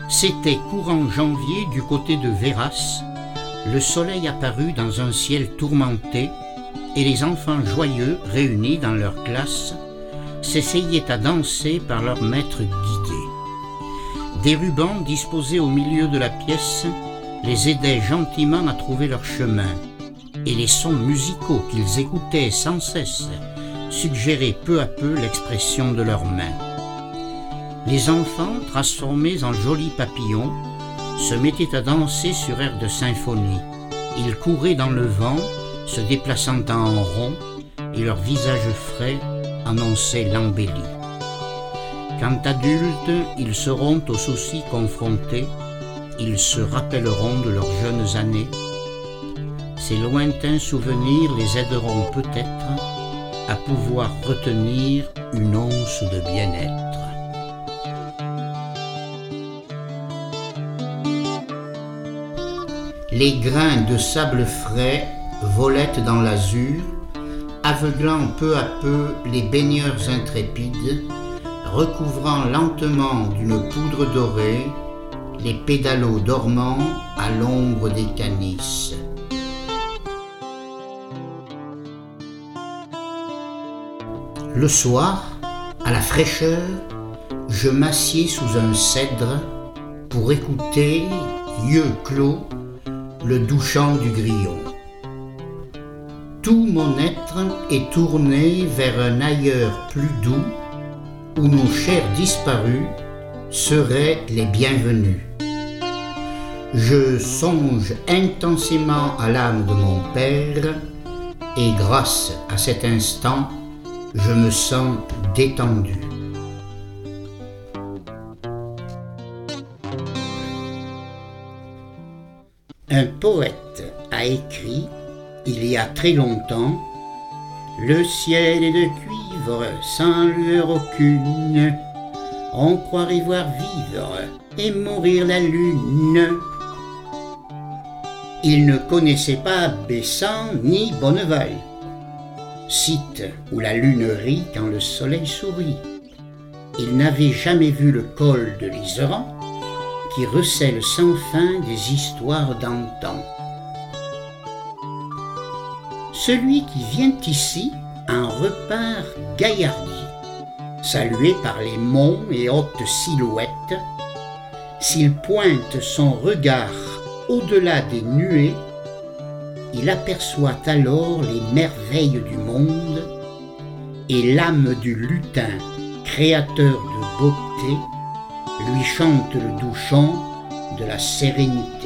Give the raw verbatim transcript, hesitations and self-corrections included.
C'était courant janvier du côté de Véras. Le soleil apparut dans un ciel tourmenté et les enfants joyeux, réunis dans leur classe, s'essayaient à danser par leur maître guidé. Des rubans disposés au milieu de la pièce les aidaient gentiment à trouver leur chemin, et les sons musicaux qu'ils écoutaient sans cesse suggéraient peu à peu l'expression de leurs mains. Les enfants, transformés en jolis papillons, se mettaient à danser sur air de symphonie. Ils couraient dans le vent, se déplaçant en rond, et leur visage frais annonçait l'embellie. Quand adultes, ils seront aux soucis confrontés, ils se rappelleront de leurs jeunes années. Ces lointains souvenirs les aideront peut-être à pouvoir retenir une once de bien-être. Les grains de sable frais volaient dans l'azur, aveuglant peu à peu les baigneurs intrépides, recouvrant lentement d'une poudre dorée les pédalos dormants à l'ombre des canisses. Le soir, à la fraîcheur, je m'assieds sous un cèdre pour écouter, yeux clos, le doux chant du grillon. Tout mon être est tourné vers un ailleurs plus doux, où nos chers disparus seraient les bienvenus. Je songe intensément à l'âme de mon père, et grâce à cet instant, je me sens détendu. Un poète a écrit, il y a très longtemps, « Le ciel est de cuivre, sans lueur aucune. On croirait voir vivre et mourir la lune. » Il ne connaissait pas Bessan ni Bonneval, site où la lune rit quand le soleil sourit. Il n'avait jamais vu le col de l'Iseran, qui recèle sans fin des histoires d'antan. Celui qui vient ici en repart gaillardi, salué par les monts et hautes silhouettes. S'il pointe son regard au-delà des nuées, il aperçoit alors les merveilles du monde et l'âme du lutin, créateur de beauté, lui chante le doux chant de la sérénité.